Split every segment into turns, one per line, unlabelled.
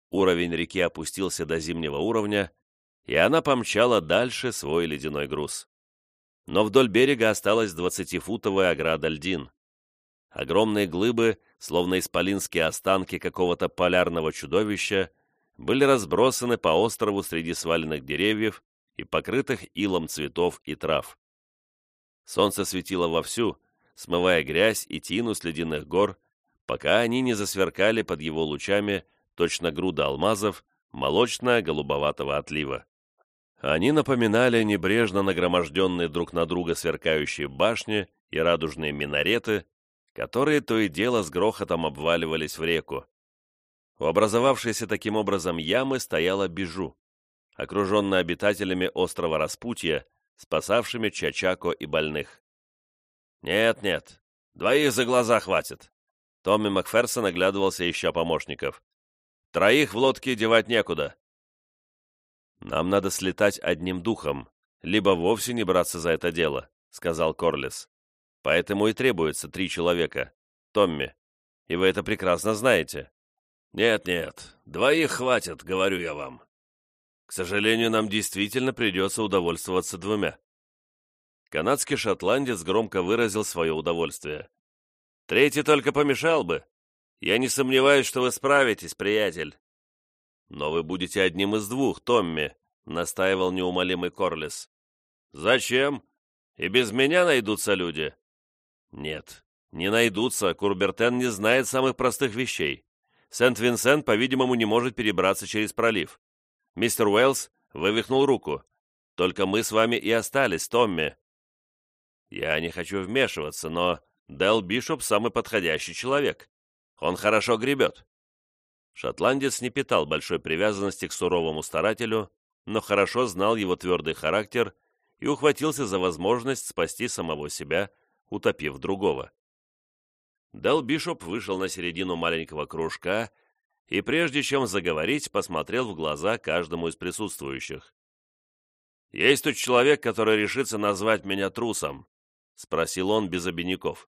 Уровень реки опустился до зимнего уровня, и она помчала дальше свой ледяной груз. Но вдоль берега осталась 20-футовая ограда льдин. Огромные глыбы, словно исполинские останки какого-то полярного чудовища, были разбросаны по острову среди сваленных деревьев и покрытых илом цветов и трав. Солнце светило вовсю, смывая грязь и тину с ледяных гор, пока они не засверкали под его лучами точно груда алмазов молочно-голубоватого отлива. Они напоминали небрежно нагроможденные друг на друга сверкающие башни и радужные минареты, которые то и дело с грохотом обваливались в реку. У образовавшейся таким образом ямы стояла Бижу, окруженная обитателями острова Распутья, спасавшими Чачако и больных. «Нет, 2 за глаза хватит!» Томми Макферсон оглядывался, ища помощников. «3 в лодке девать некуда!» «Нам надо слетать одним духом, либо вовсе не браться за это дело», — сказал Корлис. «Поэтому и требуется 3 человека. Томми, и вы это прекрасно знаете». «Нет, 2 хватит, говорю я вам. К сожалению, нам действительно придется удовольствоваться 2». Канадский шотландец громко выразил свое удовольствие. «3 только помешал бы. Я не сомневаюсь, что вы справитесь, приятель». «Но вы будете одним из 2, Томми», — настаивал неумолимый Корлис. «Зачем? И без меня найдутся люди». «Нет, не найдутся, Курбертен не знает самых простых вещей. Сент-Винсент, по-видимому, не может перебраться через пролив. Мистер Уэллс вывихнул руку. Только мы с вами и остались, Томми». «Я не хочу вмешиваться, но Дэл Бишоп самый подходящий человек. Он хорошо гребет». Шотландец не питал большой привязанности к суровому старателю, но хорошо знал его твердый характер и ухватился за возможность спасти самого себя, утопив другого. Дэл Бишоп вышел на середину маленького кружка и, прежде чем заговорить, посмотрел в глаза каждому из присутствующих. «Есть тут человек, который решится назвать меня трусом?» — спросил он без обиняков.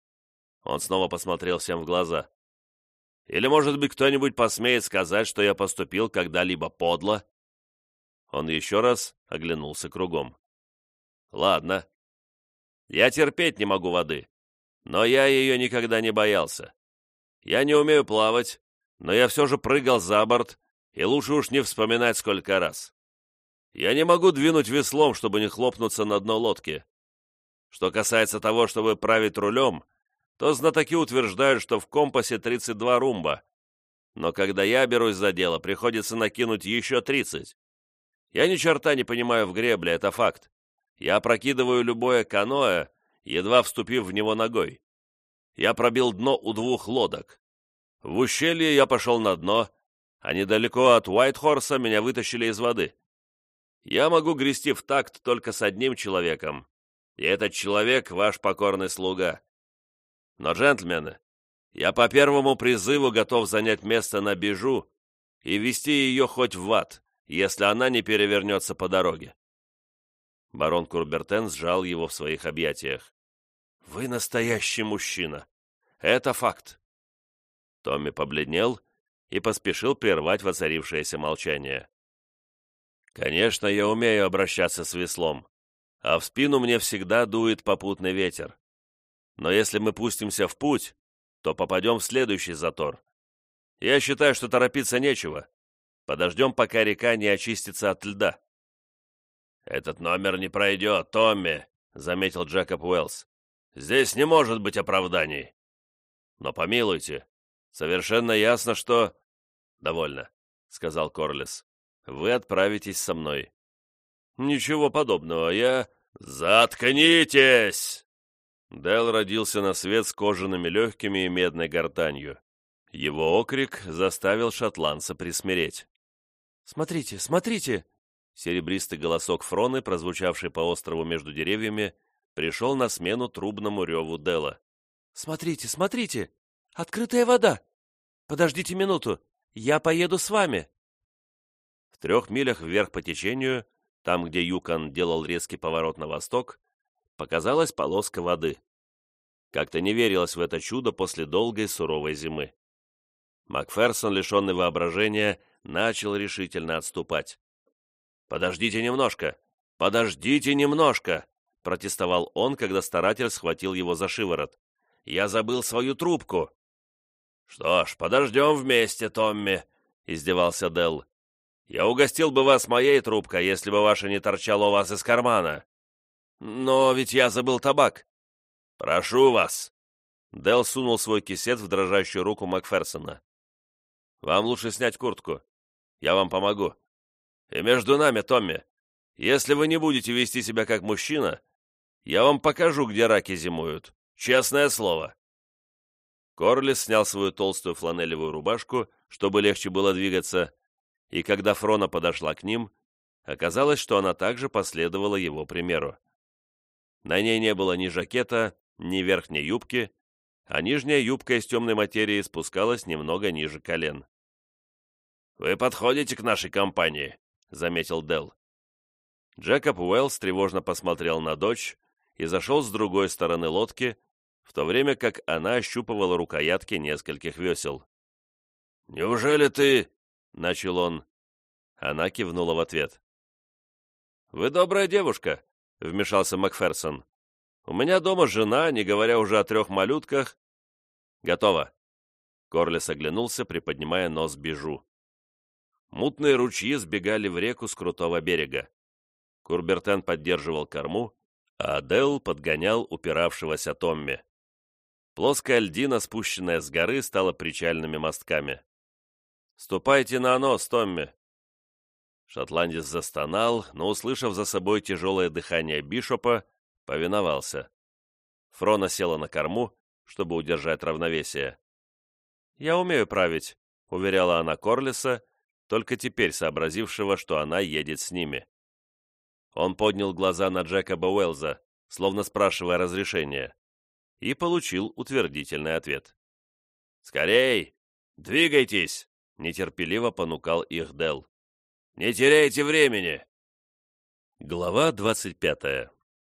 Он снова посмотрел всем в глаза. «Или, может быть, кто-нибудь посмеет сказать, что я поступил когда-либо подло?» Он еще раз оглянулся кругом. «Ладно. Я терпеть не могу воды, но я ее никогда не боялся. Я не умею плавать, но я все же прыгал за борт, и лучше уж не вспоминать сколько раз. Я не могу двинуть веслом, чтобы не хлопнуться на дно лодки. Что касается того, чтобы править рулем, то знатоки утверждают, что в компасе 32 румба. Но когда я берусь за дело, приходится накинуть еще 30. Я ни черта не понимаю в гребле, это факт. Я опрокидываю любое каноэ, едва вступив в него ногой. Я пробил дно у 2 лодок. В ущелье я пошел на дно, а недалеко от Уайтхорса меня вытащили из воды. Я могу грести в такт только с одним человеком, и этот человек — ваш покорный слуга. Но, джентльмены, я по первому призыву готов занять место на Бижу и вести ее хоть в ад, если она не перевернется по дороге». Барон Курбертен сжал его в своих объятиях. «Вы настоящий мужчина. Это факт». Томми побледнел и поспешил прервать воцарившееся молчание. «Конечно, я умею обращаться с веслом, а в спину мне всегда дует попутный ветер. Но если мы пустимся в путь, то попадем в следующий затор. Я считаю, что торопиться нечего. Подождем, пока река не очистится от льда». «Этот номер не пройдет, Томми», — заметил Джекоб Уэллс. «Здесь не может быть оправданий». «Но помилуйте, совершенно ясно, что...» «Довольно», — сказал Корлис. «Вы отправитесь со мной». «Ничего подобного, я...» «Заткнитесь!» Дэл родился на свет с кожаными легкими и медной гортанью. Его окрик заставил шотландца присмиреть. «Смотрите, смотрите!» Серебристый голосок Фроны, прозвучавший по острову между деревьями, пришел на смену трубному реву Дэлла. «Смотрите, смотрите! Открытая вода! Подождите минуту, я поеду с вами!» В 3 милях вверх по течению, там, где Юкон делал резкий поворот на восток, показалась полоска воды. Как-то не верилось в это чудо после долгой суровой зимы. Макферсон, лишенный воображения, начал решительно отступать. «Подождите немножко! Подождите немножко!» — протестовал он, когда старатель схватил его за шиворот. «Я забыл свою трубку!» «Что ж, подождем вместе, Томми!» — издевался Делл. «Я угостил бы вас моей трубкой, если бы ваша не торчала у вас из кармана. Но ведь я забыл табак!» «Прошу вас!» Делл сунул свой кисет в дрожащую руку Макферсона. «Вам лучше снять куртку. Я вам помогу. И между нами, Томми, если вы не будете вести себя как мужчина, я вам покажу, где раки зимуют. Честное слово!» Корлис снял свою толстую фланелевую рубашку, чтобы легче было двигаться, и когда Фрона подошла к ним, оказалось, что она также последовала его примеру. На ней не было ни жакета, ни верхней юбки, а нижняя юбка из темной материи спускалась немного ниже колен. «Вы подходите к нашей компании», — заметил Делл. Джекоб Уэллс тревожно посмотрел на дочь и зашел с другой стороны лодки, в то время как она ощупывала рукоятки нескольких весел. «Неужели ты...» — начал он. Она кивнула в ответ. «Вы добрая девушка», — вмешался Макферсон. «У меня дома жена, не говоря уже о 3 малютках». «Готово». Корлис оглянулся, приподнимая нос Бижу. Мутные ручьи сбегали в реку с крутого берега. Курбертен поддерживал корму, а Делл подгонял упиравшегося Томми. Плоская льдина, спущенная с горы, стала причальными мостками. «Ступайте на нос, Томми!» Шотландец застонал, но, услышав за собой тяжелое дыхание Бишопа, повиновался. Фрона села на корму, чтобы удержать равновесие. «Я умею править», — уверяла она Корлиса, только теперь сообразившего, что она едет с ними. Он поднял глаза на Джекоба Уэллза, словно спрашивая разрешения, и получил утвердительный ответ. «Скорей! Двигайтесь!» — нетерпеливо понукал их Делл. «Не теряйте времени!» Глава 25.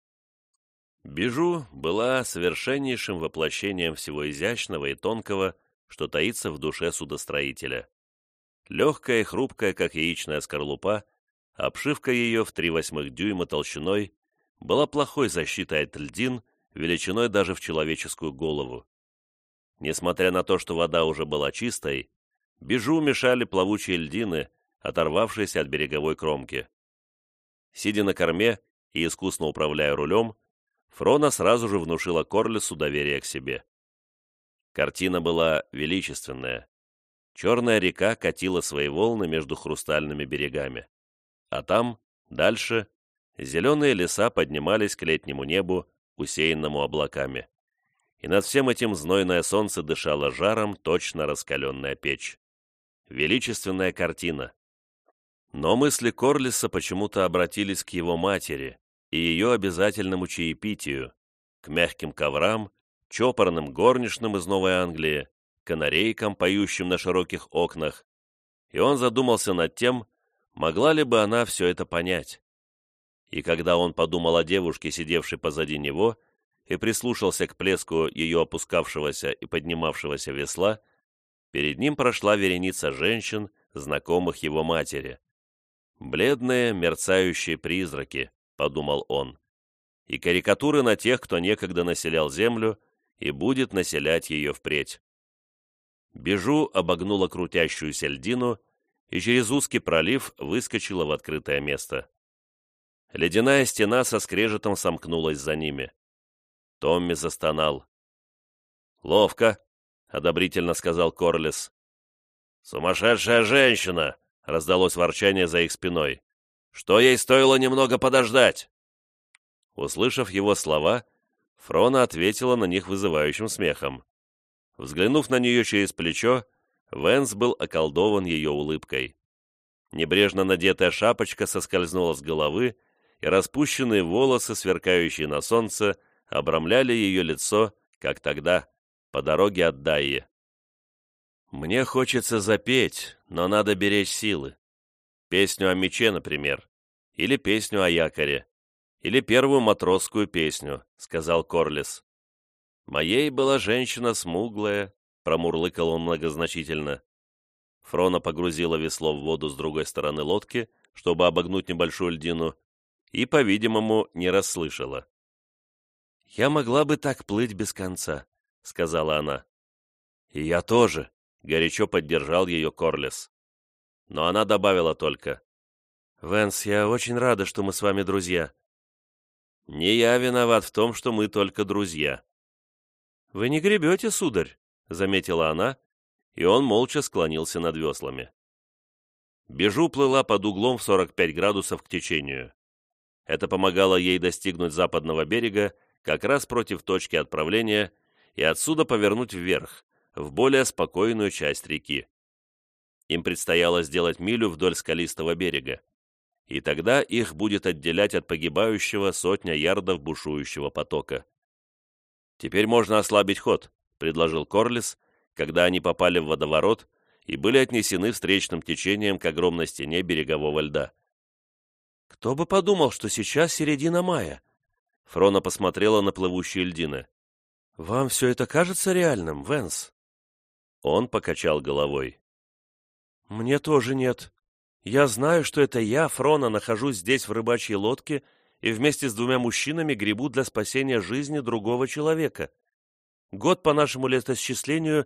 Бижу была совершеннейшим воплощением всего изящного и тонкого, что таится в душе судостроителя. Легкая и хрупкая, как яичная скорлупа, обшивка ее в 3/8 дюйма толщиной была плохой защитой от льдин, величиной даже в человеческую голову. Несмотря на то, что вода уже была чистой, Бижу мешали плавучие льдины, оторвавшиеся от береговой кромки. Сидя на корме и искусно управляя рулем, Фрона сразу же внушила Корлису доверие к себе. Картина была величественная. Черная река катила свои волны между хрустальными берегами. А там, дальше, зеленые леса поднимались к летнему небу, усеянному облаками. И над всем этим знойное солнце дышало жаром, точно раскаленная печь. Величественная картина. Но мысли Корлиса почему-то обратились к его матери и ее обязательному чаепитию, к мягким коврам, чопорным горничным из Новой Англии, канарейкам, поющим на широких окнах, и он задумался над тем, могла ли бы она все это понять. И когда он подумал о девушке, сидевшей позади него, и прислушался к плеску ее опускавшегося и поднимавшегося весла, перед ним прошла вереница женщин, знакомых его матери. «Бледные, мерцающие призраки», — подумал он, и карикатуры на тех, кто некогда населял землю и будет населять ее впредь. Бижу обогнула крутящуюся льдину и через узкий пролив выскочила в открытое место. Ледяная стена со скрежетом сомкнулась за ними. Томми застонал. «Ловко», — одобрительно сказал Корлис. «Сумасшедшая женщина!» — раздалось ворчание за их спиной. «Что ей стоило немного подождать?» Услышав его слова, Фрона ответила на них вызывающим смехом. Взглянув на нее через плечо, Венс был околдован ее улыбкой. Небрежно надетая шапочка соскользнула с головы, и распущенные волосы, сверкающие на солнце, обрамляли ее лицо, как тогда, по дороге от Дайи. «Мне хочется запеть, но надо беречь силы. Песню о мече, например, или песню о якоре, или первую матросскую песню», — сказал Корлис. «Моей была женщина смуглая, промурлыкал он многозначительно. Фрона погрузила весло в воду с другой стороны лодки, чтобы обогнуть небольшую льдину, и, по-видимому, не расслышала. «Я могла бы так плыть без конца», — сказала она. «И я тоже», — горячо поддержал ее Корлес. Но она добавила только: «Вэнс, я очень рада, что мы с вами друзья». «Не я виноват в том, что мы только друзья». «Вы не гребете, сударь», — заметила она, и он молча склонился над веслами. Бежу плыла под углом в 45 градусов к течению. Это помогало ей достигнуть западного берега как раз против точки отправления и отсюда повернуть вверх, в более спокойную часть реки. Им предстояло сделать милю вдоль скалистого берега, и тогда их будет отделять от погибающего сотня ярдов бушующего потока. «Теперь можно ослабить ход», — предложил Корлес, когда они попали в водоворот и были отнесены встречным течением к огромной стене берегового льда. «Кто бы подумал, что сейчас середина мая?» Фрона посмотрела на плывущие льдины. «Вам все это кажется реальным, Вэнс?» Он покачал головой. «Мне тоже нет. Я знаю, что это я, Фрона, нахожусь здесь в рыбачьей лодке и вместе с двумя мужчинами гребу для спасения жизни другого человека. Год по нашему летоисчислению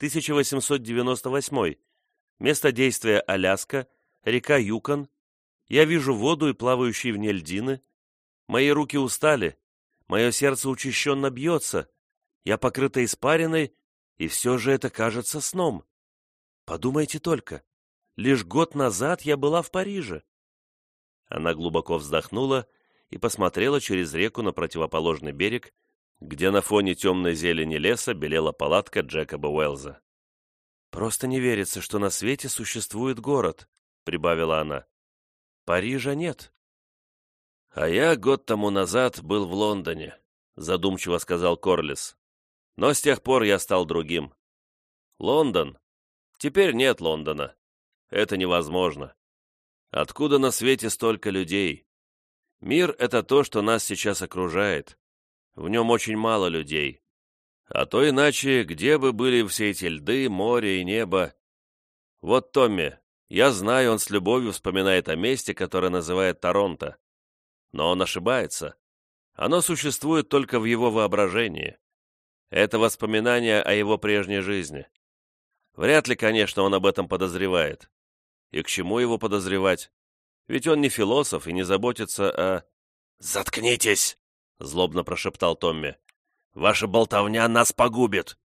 1898. Место действия Аляска, река Юкон. Я вижу воду и плавающие в ней льдины. Мои руки устали, мое сердце учащенно бьется. Я покрыта испариной, и все же это кажется сном. Подумайте только, лишь год назад я была в Париже». Она глубоко вздохнула и посмотрела через реку на противоположный берег, где на фоне темной зелени леса белела палатка Джекоба Уэллза. «Просто не верится, что на свете существует город», — прибавила она. «Парижа нет». «А я год тому назад был в Лондоне», — задумчиво сказал Корлес. «Но с тех пор я стал другим. Лондон? Теперь нет Лондона. Это невозможно. Откуда на свете столько людей? Мир — это то, что нас сейчас окружает. В нем очень мало людей. А то иначе, где бы были все эти льды, море и небо? Вот Томми, я знаю, он с любовью вспоминает о месте, которое называет Торонто. Но он ошибается. Оно существует только в его воображении. Это воспоминание о его прежней жизни. Вряд ли, конечно, он об этом подозревает. И к чему его подозревать? Ведь он не философ и не заботится о... «Заткнитесь!» — злобно прошептал Томми. «Ваша болтовня нас погубит!»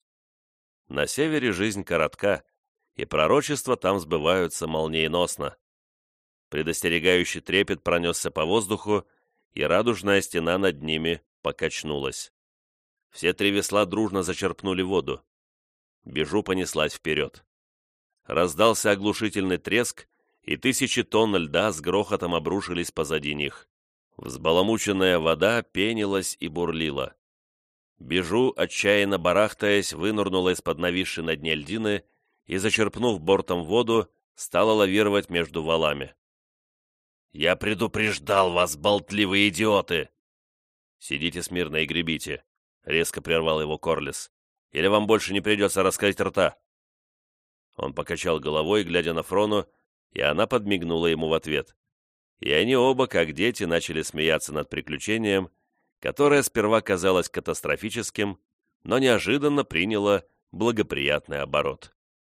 На севере жизнь коротка, и пророчества там сбываются молниеносно. Предостерегающий трепет пронесся по воздуху, и радужная стена над ними покачнулась. Все три весла дружно зачерпнули воду. Бежу понеслась вперед. Раздался оглушительный треск, и тысячи тонн льда с грохотом обрушились позади них. Взбаламученная вода пенилась и бурлила. Бежу, отчаянно барахтаясь, вынырнула из-под нависшей на дне льдины и, зачерпнув бортом воду, стала лавировать между валами. «Я предупреждал вас, болтливые идиоты!» «Сидите смирно и гребите», — резко прервал его Корлес. «Или вам больше не придется раскрыть рта?» Он покачал головой, глядя на Фрону, и она подмигнула ему в ответ. И они оба, как дети, начали смеяться над приключением, которое сперва казалось катастрофическим, но неожиданно приняло благоприятный оборот.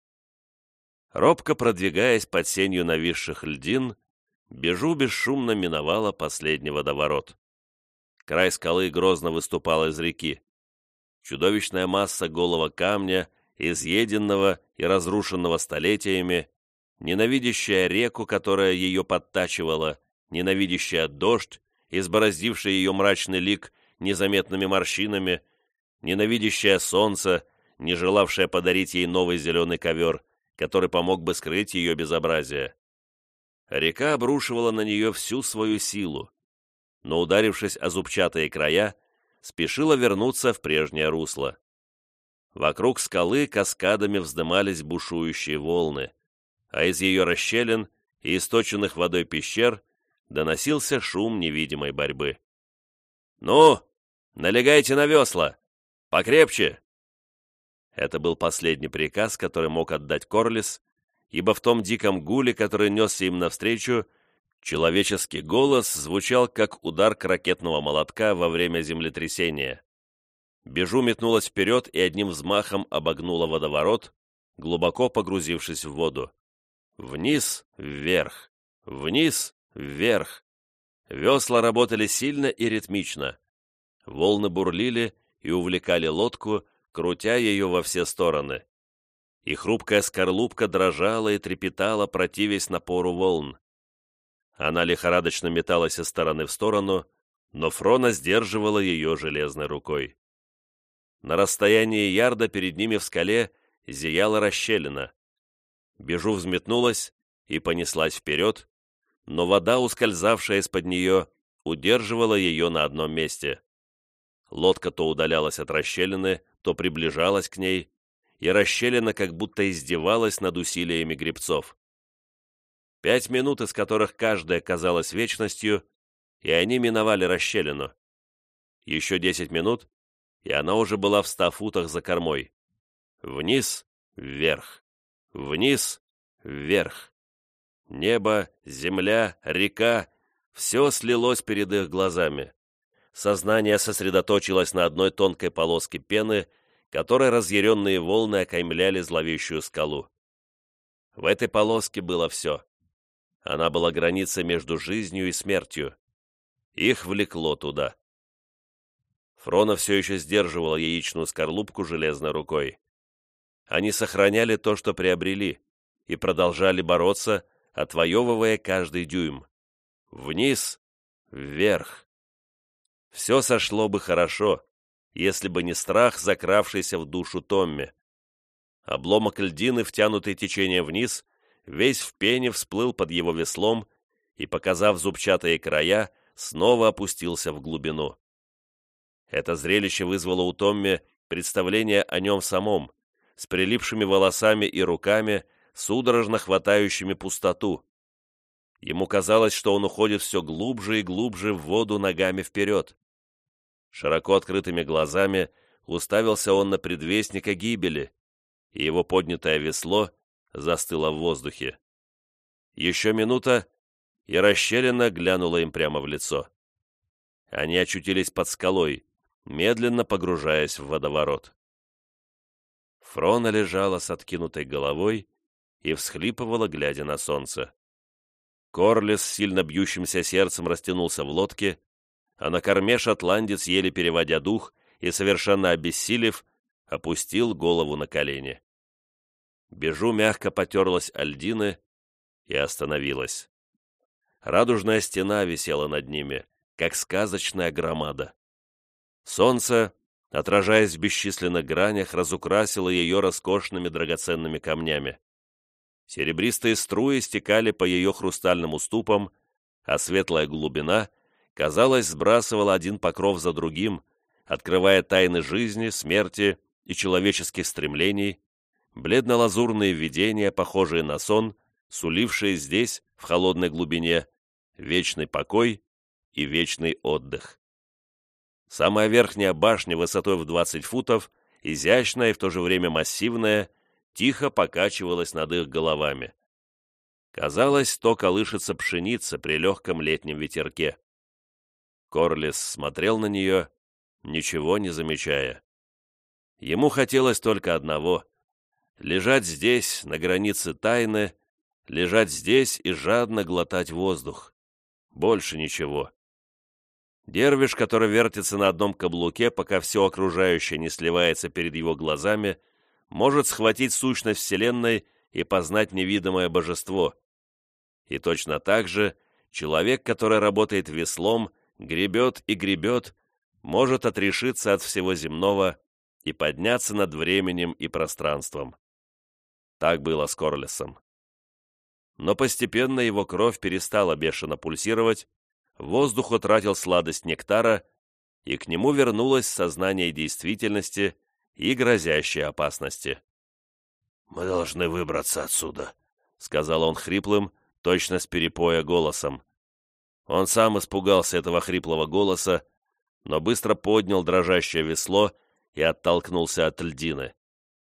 Робко продвигаясь под сенью нависших льдин, Бежу бесшумно миновала последний водоворот. Край скалы грозно выступал из реки. Чудовищная масса голого камня, изъеденного и разрушенного столетиями, ненавидящая реку, которая ее подтачивала, ненавидящая дождь, избороздивший ее мрачный лик незаметными морщинами, ненавидящая солнце, не желавшая подарить ей новый зеленый ковер, который помог бы скрыть ее безобразие. Река обрушивала на нее всю свою силу, но, ударившись о зубчатые края, спешила вернуться в прежнее русло. Вокруг скалы каскадами вздымались бушующие волны, а из ее расщелин и источенных водой пещер доносился шум невидимой борьбы. «Ну, налегайте на весла! Покрепче!» Это был последний приказ, который мог отдать Корлис, ибо в том диком гуле, который несся им навстречу, человеческий голос звучал, как удар ракетного молотка во время землетрясения. Бежу метнулась вперед и одним взмахом обогнула водоворот, глубоко погрузившись в воду. Вниз, вверх, вниз, вверх. Весла работали сильно и ритмично. Волны бурлили и увлекали лодку, крутя ее во все стороны. И хрупкая скорлупка дрожала и трепетала, противясь напору волн. Она лихорадочно металась из стороны в сторону, но Фрона сдерживала ее железной рукой. На расстоянии ярда перед ними в скале зияла расщелина. Бежу взметнулась и понеслась вперед, но вода, ускользавшая из-под нее, удерживала ее на одном месте. Лодка то удалялась от расщелины, то приближалась к ней, и расщелина как будто издевалась над усилиями гребцов. 5 минут, из которых каждая казалась вечностью, и они миновали расщелину. Еще 10 минут, и она уже была в 100 футах за кормой. Вниз, вверх, вниз, вверх. Небо, земля, река — все слилось перед их глазами. Сознание сосредоточилось на одной тонкой полоске пены, которой разъяренные волны окаймляли зловещую скалу. В этой полоске было все. Она была границей между жизнью и смертью. Их влекло туда. Фрона все еще сдерживала яичную скорлупку железной рукой. Они сохраняли то, что приобрели, и продолжали бороться, отвоевывая каждый дюйм. Вниз, вверх. Все сошло бы хорошо, если бы не страх, закравшийся в душу Томми. Обломок льдины, втянутый течением вниз, весь в пене всплыл под его веслом и, показав зубчатые края, снова опустился в глубину. Это зрелище вызвало у Томми представление о нем самом, с прилипшими волосами и руками, судорожно хватающими пустоту. Ему казалось, что он уходит все глубже и глубже в воду ногами вперед. Широко открытыми глазами уставился он на предвестника гибели, и его поднятое весло застыло в воздухе. Еще минута, и расщелина глянула им прямо в лицо. Они очутились под скалой, медленно погружаясь в водоворот. Фрона лежала с откинутой головой и всхлипывала, глядя на солнце. Корлис с сильно бьющимся сердцем растянулся в лодке, а на корме шотландец, еле переводя дух и совершенно обессилев, опустил голову на колени. Бежу мягко потерлась о льдины и остановилась. Радужная стена висела над ними, как сказочная громада. Солнце, отражаясь в бесчисленных гранях, разукрасило ее роскошными драгоценными камнями. Серебристые струи стекали по ее хрустальным уступам, а светлая глубина, казалось, сбрасывала один покров за другим, открывая тайны жизни, смерти и человеческих стремлений, бледно-лазурные видения, похожие на сон, сулившие здесь, в холодной глубине, вечный покой и вечный отдых. Самая верхняя башня высотой в 20 футов, изящная и в то же время массивная, тихо покачивалась над их головами. Казалось, то колышется пшеница при легком летнем ветерке. Корлис смотрел на нее, ничего не замечая. Ему хотелось только одного — лежать здесь, на границе тайны, лежать здесь и жадно глотать воздух. Больше ничего. Дервиш, который вертится на одном каблуке, пока все окружающее не сливается перед его глазами, может схватить сущность Вселенной и познать невидимое божество. И точно так же человек, который работает веслом, гребет и гребет, может отрешиться от всего земного и подняться над временем и пространством. Так было с Корлисом. Но постепенно его кровь перестала бешено пульсировать, воздух утратил сладость нектара, и к нему вернулось сознание действительности и грозящей опасности. «Мы должны выбраться отсюда», — сказал он хриплым, точно с перепоя голосом. Он сам испугался этого хриплого голоса, но быстро поднял дрожащее весло и оттолкнулся от льдины.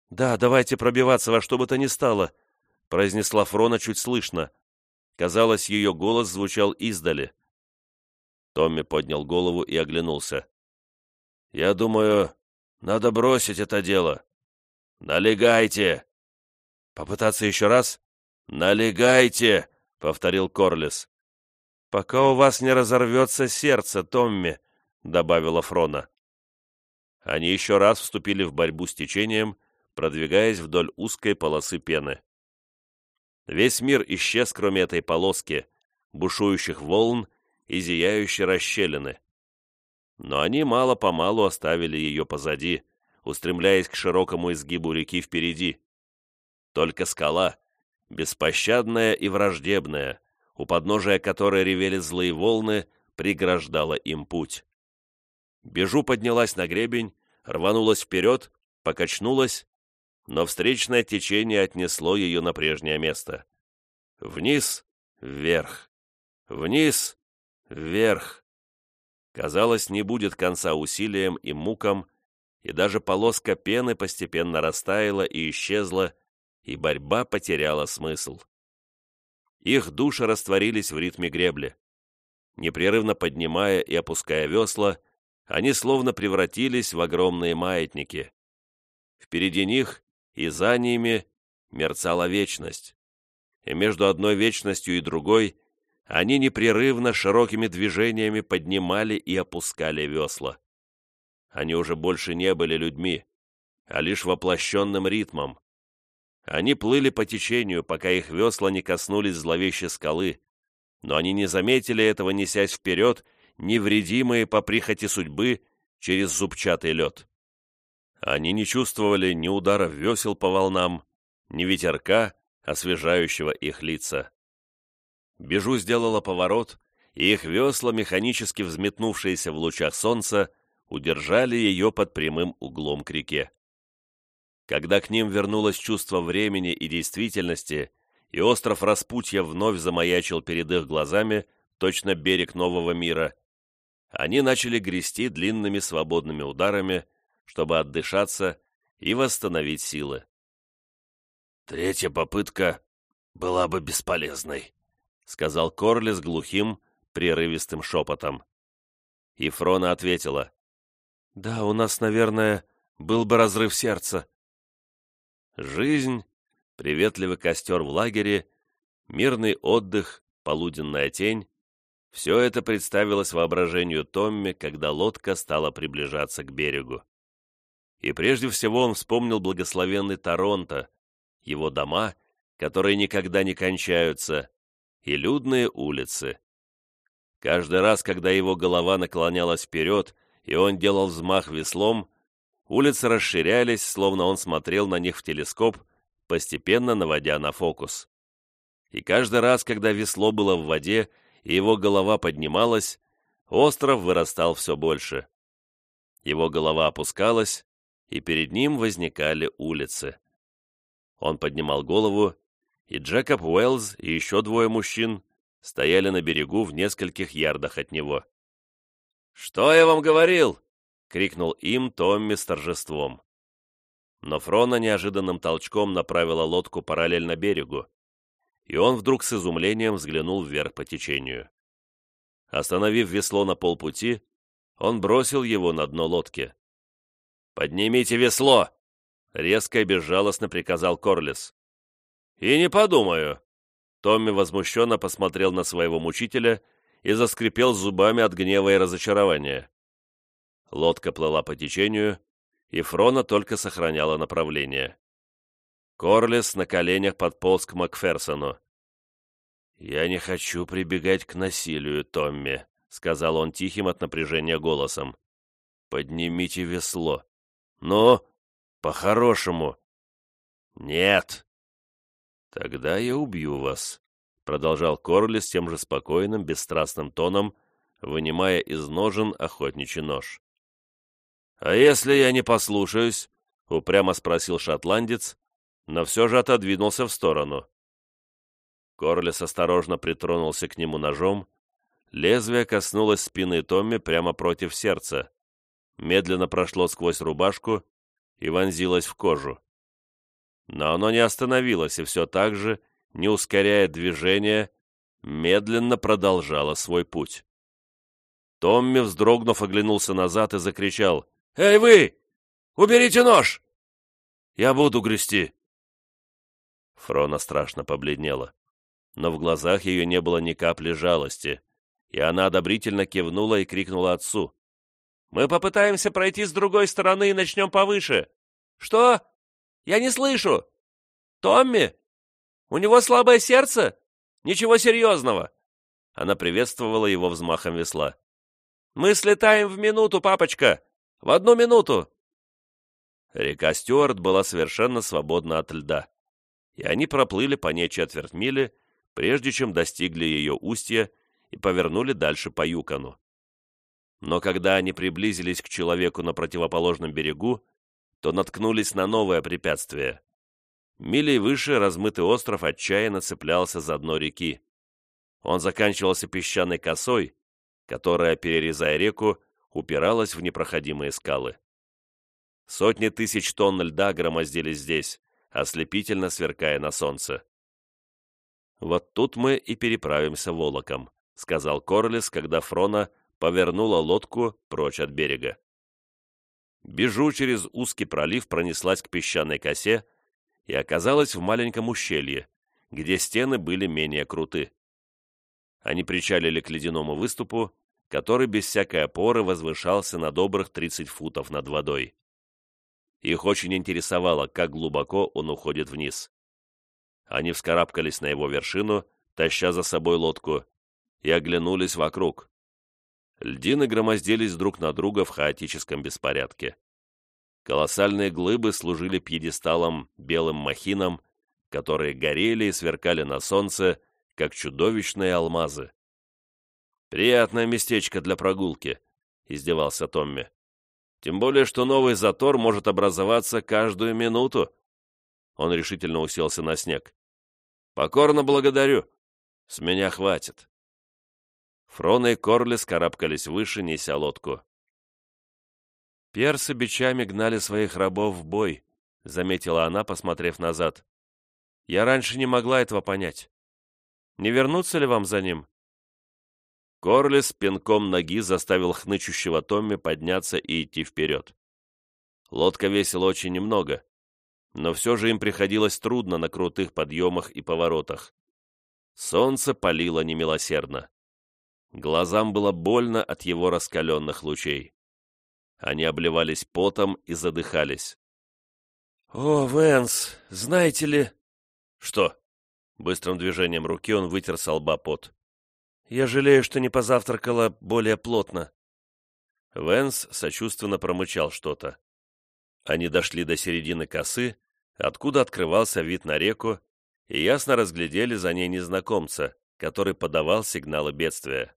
«Да, давайте пробиваться во что бы то ни стало», — произнесла Фрона чуть слышно. Казалось, ее голос звучал издали. Томми поднял голову и оглянулся. «Я думаю, надо бросить это дело». «Налегайте!» «Попытаться еще раз?» «Налегайте!» — повторил Корлис. «Пока у вас не разорвется сердце, Томми», — добавила Фрона. Они еще раз вступили в борьбу с течением, продвигаясь вдоль узкой полосы пены. Весь мир исчез, кроме этой полоски, бушующих волн и зияющей расщелины. Но они мало-помалу оставили ее позади, устремляясь к широкому изгибу реки впереди. Только скала, беспощадная и враждебная, у подножия которой ревели злые волны, преграждала им путь. Бежу поднялась на гребень, рванулась вперед, покачнулась, но встречное течение отнесло ее на прежнее место. Вниз, вверх, вниз, вверх. Казалось, не будет конца усилиям и мукам, и даже полоска пены постепенно растаяла и исчезла, и борьба потеряла смысл. Их души растворились в ритме гребли. Непрерывно поднимая и опуская весла, они словно превратились в огромные маятники. Впереди них и за ними мерцала вечность. И между одной вечностью и другой они непрерывно широкими движениями поднимали и опускали весла. Они уже больше не были людьми, а лишь воплощенным ритмом. Они плыли по течению, пока их весла не коснулись зловещей скалы, но они не заметили этого, несясь вперед, невредимые по прихоти судьбы через зубчатый лед. Они не чувствовали ни удара весел по волнам, ни ветерка, освежающего их лица. Бежу сделала поворот, и их весла, механически взметнувшиеся в лучах солнца, удержали ее под прямым углом к реке. Когда к ним вернулось чувство времени и действительности, и остров Распутья вновь замаячил перед их глазами, точно берег нового мира, они начали грести длинными свободными ударами, чтобы отдышаться и восстановить силы. «Третья попытка была бы бесполезной», — сказал Корлис глухим, прерывистым шепотом. И Фрона ответила: «Да, у нас, наверное, был бы разрыв сердца». Жизнь, приветливый костер в лагере, мирный отдых, полуденная тень — все это представилось воображению Томми, когда лодка стала приближаться к берегу. И прежде всего он вспомнил благословенный Торонто, его дома, которые никогда не кончаются, и людные улицы. Каждый раз, когда его голова наклонялась вперед, и он делал взмах веслом, улицы расширялись, словно он смотрел на них в телескоп, постепенно наводя на фокус. И каждый раз, когда весло было в воде, и его голова поднималась, остров вырастал все больше. Его голова опускалась, и перед ним возникали улицы. Он поднимал голову, и Джекоб Уэллс и еще двое мужчин стояли на берегу в нескольких ярдах от него. «Что я вам говорил?» — крикнул им Томми с торжеством. Но Фрона неожиданным толчком направила лодку параллельно берегу, и он вдруг с изумлением взглянул вверх по течению. Остановив весло на полпути, он бросил его на дно лодки. «Поднимите весло!» — резко и безжалостно приказал Корлис. «И не подумаю!» Томми возмущенно посмотрел на своего мучителя и заскрипел зубами от гнева и разочарования. Лодка плыла по течению, и Фрона только сохраняла направление. Корлис на коленях подполз к Макферсону. «Я не хочу прибегать к насилию, Томми», — сказал он тихим от напряжения голосом. «Поднимите весло. Ну, по-хорошему». «Нет». «Тогда я убью вас», — продолжал Корлис тем же спокойным, бесстрастным тоном, вынимая из ножен охотничий нож. «А если я не послушаюсь?» — упрямо спросил шотландец, но все же отодвинулся в сторону. Корлис осторожно притронулся к нему ножом, лезвие коснулось спины Томми прямо против сердца, медленно прошло сквозь рубашку и вонзилось в кожу. Но оно не остановилось и все так же, не ускоряя движение, медленно продолжало свой путь. Томми, вздрогнув, оглянулся назад и закричал: «Эй вы! Уберите нож!» «Я буду грести!» Фрона страшно побледнела, но в глазах ее не было ни капли жалости, и она одобрительно кивнула и крикнула отцу: «Мы попытаемся пройти с другой стороны и начнем повыше!» «Что? Я не слышу! Томми? У него слабое сердце? Ничего серьезного!» Она приветствовала его взмахом весла. «Мы слетаем в минуту, папочка! В 1 минуту!» Река Стюарт была совершенно свободна от льда, и они проплыли по ней четверть мили, прежде чем достигли ее устья и повернули дальше по Юкону. Но когда они приблизились к человеку на противоположном берегу, то наткнулись на новое препятствие. Милей выше размытый остров отчаянно цеплялся за дно реки. Он заканчивался песчаной косой, которая, перерезая реку, упиралась в непроходимые скалы. Сотни тысяч тонн льда громоздились здесь, ослепительно сверкая на солнце. «Вот тут мы и переправимся волоком», — сказал Корлис, когда Фрона повернула лодку прочь от берега. Бежу через узкий пролив пронеслась к песчаной косе и оказалась в маленьком ущелье, где стены были менее круты. Они причалили к ледяному выступу, который без всякой опоры возвышался на добрых 30 футов над водой. Их очень интересовало, как глубоко он уходит вниз. Они вскарабкались на его вершину, таща за собой лодку, и оглянулись вокруг. Льдины громоздились друг на друга в хаотическом беспорядке. Колоссальные глыбы служили пьедесталом белым махинам, которые горели и сверкали на солнце, как чудовищные алмазы. «Приятное местечко для прогулки», — издевался Томми. «Тем более, что новый затор может образоваться каждую минуту». Он решительно уселся на снег. «Покорно благодарю. С меня хватит». Фрона и Корлис карабкались выше, неся лодку. «Персы бичами гнали своих рабов в бой», — заметила она, посмотрев назад. «Я раньше не могла этого понять. Не вернуться ли вам за ним?» Корлис пинком ноги заставил хнычущего Томми подняться и идти вперед. Лодка весила очень немного, но все же им приходилось трудно на крутых подъемах и поворотах. Солнце палило немилосердно. Глазам было больно от его раскаленных лучей. Они обливались потом и задыхались. «О, Вэнс, знаете ли...» «Что?» Быстрым движением руки он вытер со лба пот. «Я жалею, что не позавтракала более плотно». Вэнс сочувственно промычал что-то. Они дошли до середины косы, откуда открывался вид на реку, и ясно разглядели за ней незнакомца, который подавал сигналы бедствия.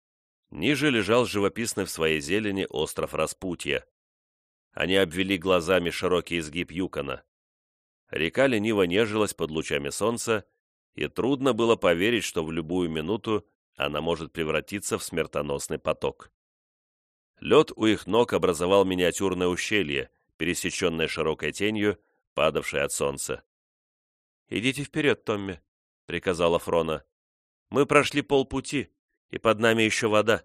Ниже лежал живописный в своей зелени остров Распутья. Они обвели глазами широкий изгиб Юкона. Река лениво нежилась под лучами солнца, и трудно было поверить, что в любую минуту она может превратиться в смертоносный поток. Лед у их ног образовал миниатюрное ущелье, пересеченное широкой тенью, падавшей от солнца. «Идите вперед, Томми», — приказала Фрона. «Мы прошли полпути, и под нами еще вода».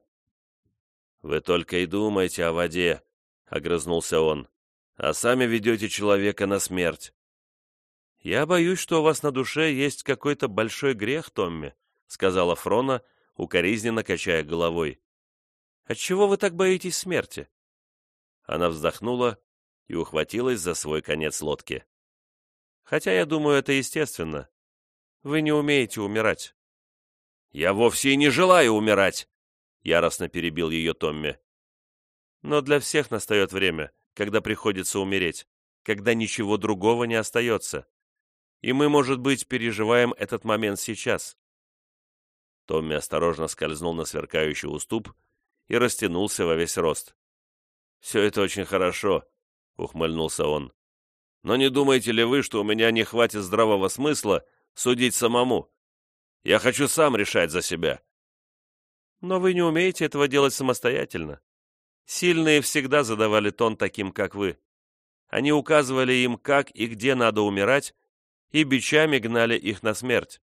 «Вы только и думаете о воде», — огрызнулся он, «а сами ведете человека на смерть». «Я боюсь, что у вас на душе есть какой-то большой грех, Томми», — сказала Фрона, укоризненно качая головой. «Отчего вы так боитесь смерти?» Она вздохнула и ухватилась за свой конец лодки. «Хотя, я думаю, это естественно. Вы не умеете умирать». «Я вовсе и не желаю умирать!» — яростно перебил ее Томми. «Но для всех настает время, когда приходится умереть, когда ничего другого не остается. И мы, может быть, переживаем этот момент сейчас». Томми осторожно скользнул на сверкающий уступ и растянулся во весь рост. «Все это очень хорошо», — ухмыльнулся он. «Но не думаете ли вы, что у меня не хватит здравого смысла судить самому? Я хочу сам решать за себя». «Но вы не умеете этого делать самостоятельно. Сильные всегда задавали тон таким, как вы. Они указывали им, как и где надо умирать, и бичами гнали их на смерть.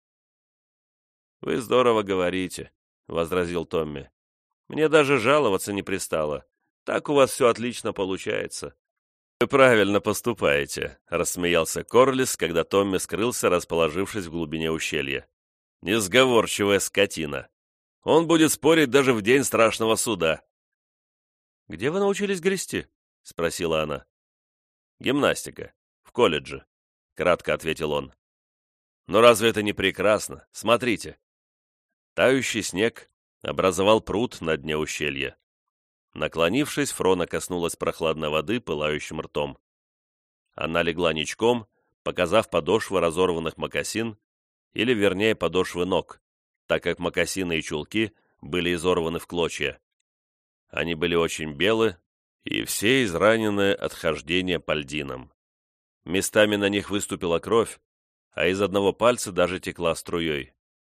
«Вы здорово говорите», — возразил Томми. «Мне даже жаловаться не пристало. Так у вас все отлично получается». «Вы правильно поступаете», — рассмеялся Корлис, когда Томми скрылся, расположившись в глубине ущелья. «Несговорчивая скотина. Он будет спорить даже в день страшного суда». «Где вы научились грести?» — спросила она. «Гимнастика. В колледже», — кратко ответил он. «Но разве это не прекрасно? Смотрите». Тающий снег образовал пруд на дне ущелья. Наклонившись, Фрона коснулась прохладной воды пылающим ртом. Она легла ничком, показав подошвы разорванных мокасин, или, вернее, подошвы ног, так как мокасины и чулки были изорваны в клочья. Они были очень белы, и все израненные от хождения по льдинам. Местами на них выступила кровь, а из одного пальца даже текла струей.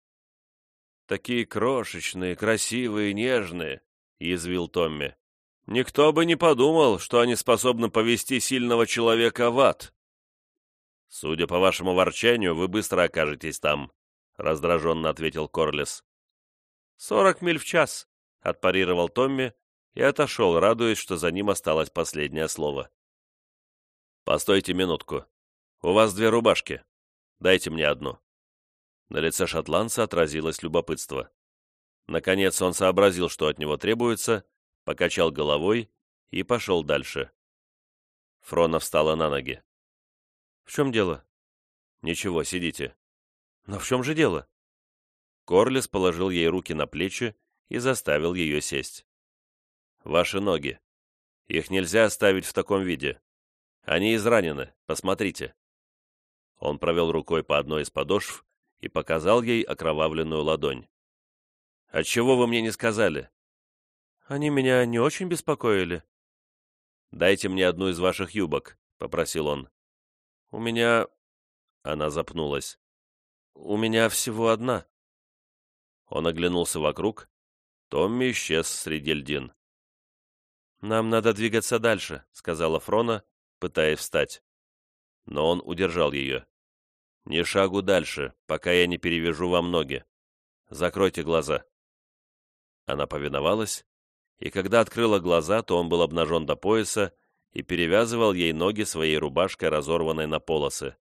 «Такие крошечные, красивые, нежные», — язвил Томми. «Никто бы не подумал, что они способны повести сильного человека в ад». «Судя по вашему ворчанию, вы быстро окажетесь там», — раздраженно ответил Корлис. 40 миль в час», — отпарировал Томми и отошел, радуясь, что за ним осталось последнее слово. «Постойте минутку. У вас 2 рубашки. Дайте мне одну». На лице шотландца отразилось любопытство. Наконец он сообразил, что от него требуется, покачал головой и пошел дальше. Фрона встала на ноги. «В чем дело?» «Ничего, сидите». «Но в чем же дело?» Корлис положил ей руки на плечи и заставил ее сесть. «Ваши ноги. Их нельзя оставить в таком виде. Они изранены, посмотрите». Он провел рукой по одной из подошв и показал ей окровавленную ладонь. «Отчего вы мне не сказали?» «Они меня не очень беспокоили». «Дайте мне одну из ваших юбок», — попросил он. «У меня...» — она запнулась. «У меня всего одна». Он оглянулся вокруг. Томми исчез среди льдин. «Нам надо двигаться дальше», — сказала Фрона, пытаясь встать. Но он удержал ее. «Ни шагу дальше, пока я не перевяжу вам ноги. Закройте глаза». Она повиновалась, и когда открыла глаза, то он был обнажен до пояса и перевязывал ей ноги своей рубашкой, разорванной на полосы.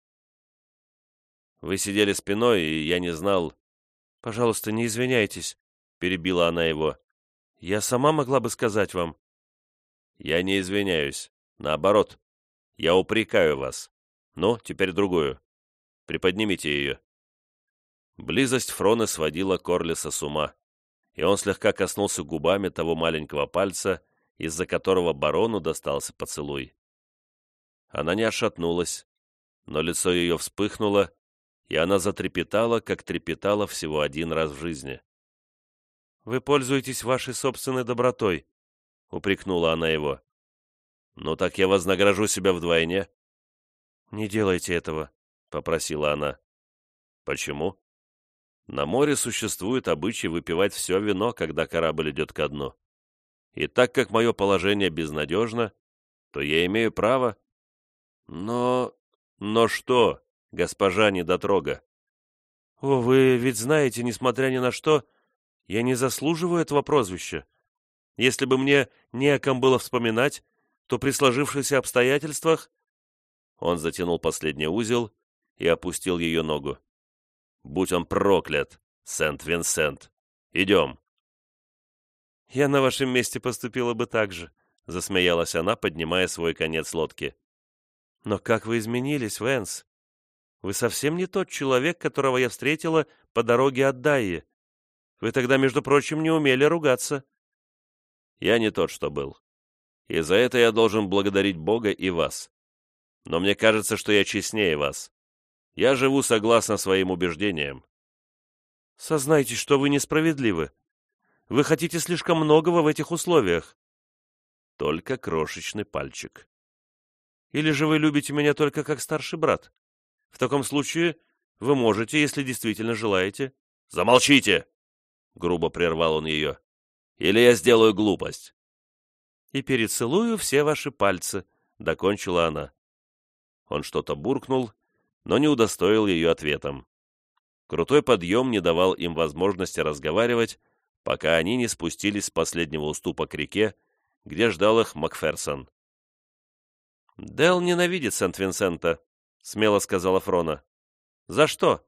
«Вы сидели спиной, и я не знал...» «Пожалуйста, не извиняйтесь», — перебила она его. «Я сама могла бы сказать вам». «Я не извиняюсь. Наоборот, я упрекаю вас. Ну, теперь другую. Приподнимите ее». Близость Фроны сводила Корлиса с ума, и он слегка коснулся губами того маленького пальца, из-за которого барону достался поцелуй. Она не отшатнулась, но лицо ее вспыхнуло, и она затрепетала, как трепетала всего один раз в жизни. «Вы пользуетесь вашей собственной добротой», — упрекнула она его. «Ну так я вознагражу себя вдвойне». «Не делайте этого», — попросила она. «Почему?» «На море существует обычай выпивать все вино, когда корабль идет ко дну. И так как мое положение безнадежно, то я имею право...» «Но... но что, госпожа недотрога?» «О, вы ведь знаете, несмотря ни на что, я не заслуживаю этого прозвища. Если бы мне не о ком было вспоминать, то при сложившихся обстоятельствах...» Он затянул последний узел и опустил ее ногу. «Будь он проклят, Сент-Винсент! Идем!» «Я на вашем месте поступила бы так же», — засмеялась она, поднимая свой конец лодки. «Но как вы изменились, Вэнс? Вы совсем не тот человек, которого я встретила по дороге от Дайи. Вы тогда, между прочим, не умели ругаться». «Я не тот, что был. И за это я должен благодарить Бога и вас. Но мне кажется, что я честнее вас. Я живу согласно своим убеждениям». «Сознайтесь, что вы несправедливы. Вы хотите слишком многого в этих условиях». «Только крошечный пальчик». «Или же вы любите меня только как старший брат? В таком случае вы можете, если действительно желаете...» «Замолчите!» — грубо прервал он ее. «Или я сделаю глупость». «И перецелую все ваши пальцы», — докончила она. Он что-то буркнул, но не удостоил ее ответом. Крутой подъем не давал им возможности разговаривать, пока они не спустились с последнего уступа к реке, где ждал их Макферсон. «Дэл ненавидит Сент-Винсента», — смело сказала Фрона. «За что?»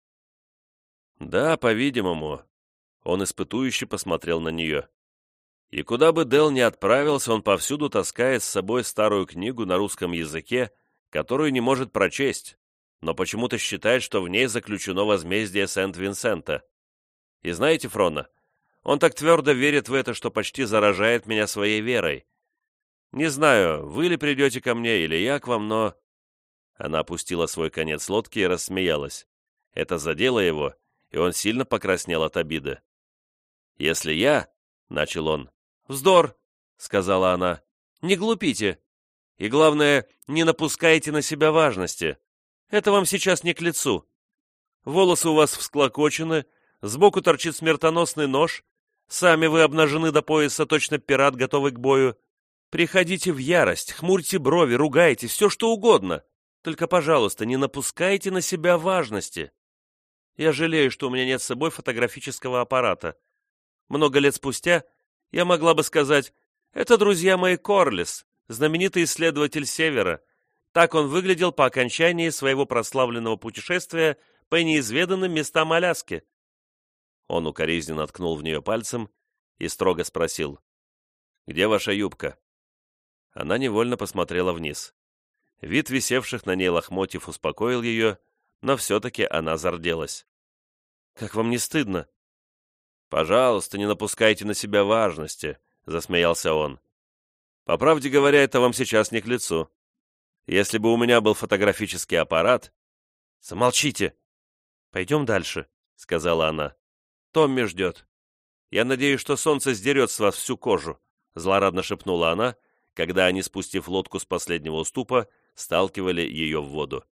«Да, по-видимому». Он испытующе посмотрел на нее. «И куда бы Дэл ни отправился, он повсюду таскает с собой старую книгу на русском языке, которую не может прочесть, но почему-то считает, что в ней заключено возмездие Сент-Винсента. И знаете, Фрона, он так твердо верит в это, что почти заражает меня своей верой. Не знаю, вы ли придете ко мне или я к вам, но...» Она опустила свой конец лодки и рассмеялась. Это задело его, и он сильно покраснел от обиды. «Если я...» — начал он. «Вздор!» — сказала она. «Не глупите. И главное, не напускайте на себя важности. Это вам сейчас не к лицу. Волосы у вас всклокочены, сбоку торчит смертоносный нож, сами вы обнажены до пояса, точно пират, готовый к бою. Приходите в ярость, хмурьте брови, ругайте, все что угодно. Только, пожалуйста, не напускайте на себя важности. Я жалею, что у меня нет с собой фотографического аппарата. Много лет спустя я могла бы сказать, это друзья мои Корлис, знаменитый исследователь Севера. Так он выглядел по окончании своего прославленного путешествия по неизведанным местам Аляски». Он укоризненно ткнул в нее пальцем и строго спросил, «Где ваша юбка?» Она невольно посмотрела вниз. Вид висевших на ней лохмотьев успокоил ее, но все-таки она зарделась. «Как вам не стыдно?» «Пожалуйста, не напускайте на себя важности», — засмеялся он. «По правде говоря, это вам сейчас не к лицу. Если бы у меня был фотографический аппарат...» «Замолчите!» «Пойдем дальше», — сказала она. «Томми ждет. Я надеюсь, что солнце сдерет с вас всю кожу», — злорадно шепнула она, когда они, спустив лодку с последнего уступа, сталкивали ее в воду.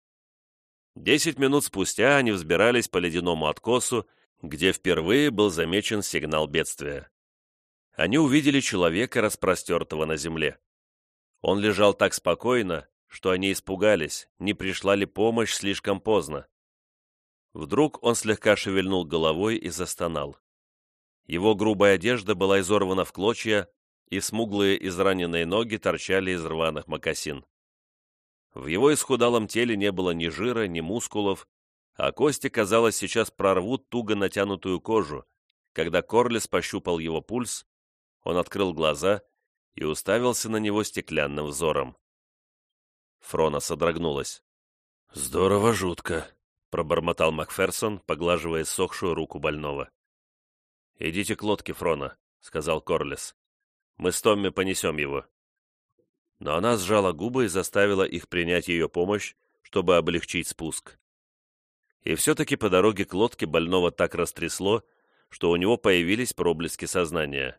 10 минут спустя они взбирались по ледяному откосу, где впервые был замечен сигнал бедствия. Они увидели человека, распростертого на земле. Он лежал так спокойно, что они испугались, не пришла ли помощь слишком поздно. Вдруг он слегка шевельнул головой и застонал. Его грубая одежда была изорвана в клочья, и смуглые израненные ноги торчали из рваных мокасин. В его исхудалом теле не было ни жира, ни мускулов, а кости, казалось, сейчас прорвут туго натянутую кожу. Когда Корлис пощупал его пульс, он открыл глаза и уставился на него стеклянным взором. Фрона содрогнулась. «Здорово жутко», — пробормотал Макферсон, поглаживая ссохшую руку больного. «Идите к лодке, Фрона», — сказал Корлис. «Мы с Томми понесем его». Но она сжала губы и заставила их принять ее помощь, чтобы облегчить спуск. И все-таки по дороге к лодке больного так растрясло, что у него появились проблески сознания.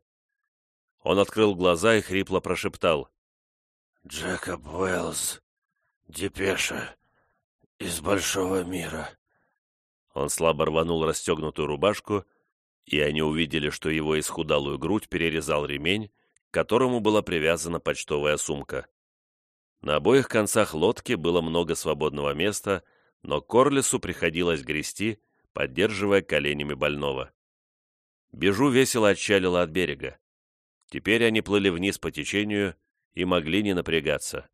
Он открыл глаза и хрипло прошептал: «Джекоб Уэллс, депеша из большого мира». Он слабо рванул расстегнутую рубашку, и они увидели, что его исхудалую грудь перерезал ремень, к которому была привязана почтовая сумка. На обоих концах лодки было много свободного места, но Корлису приходилось грести, поддерживая коленями больного. Бежу весело отчалила от берега. Теперь они плыли вниз по течению и могли не напрягаться.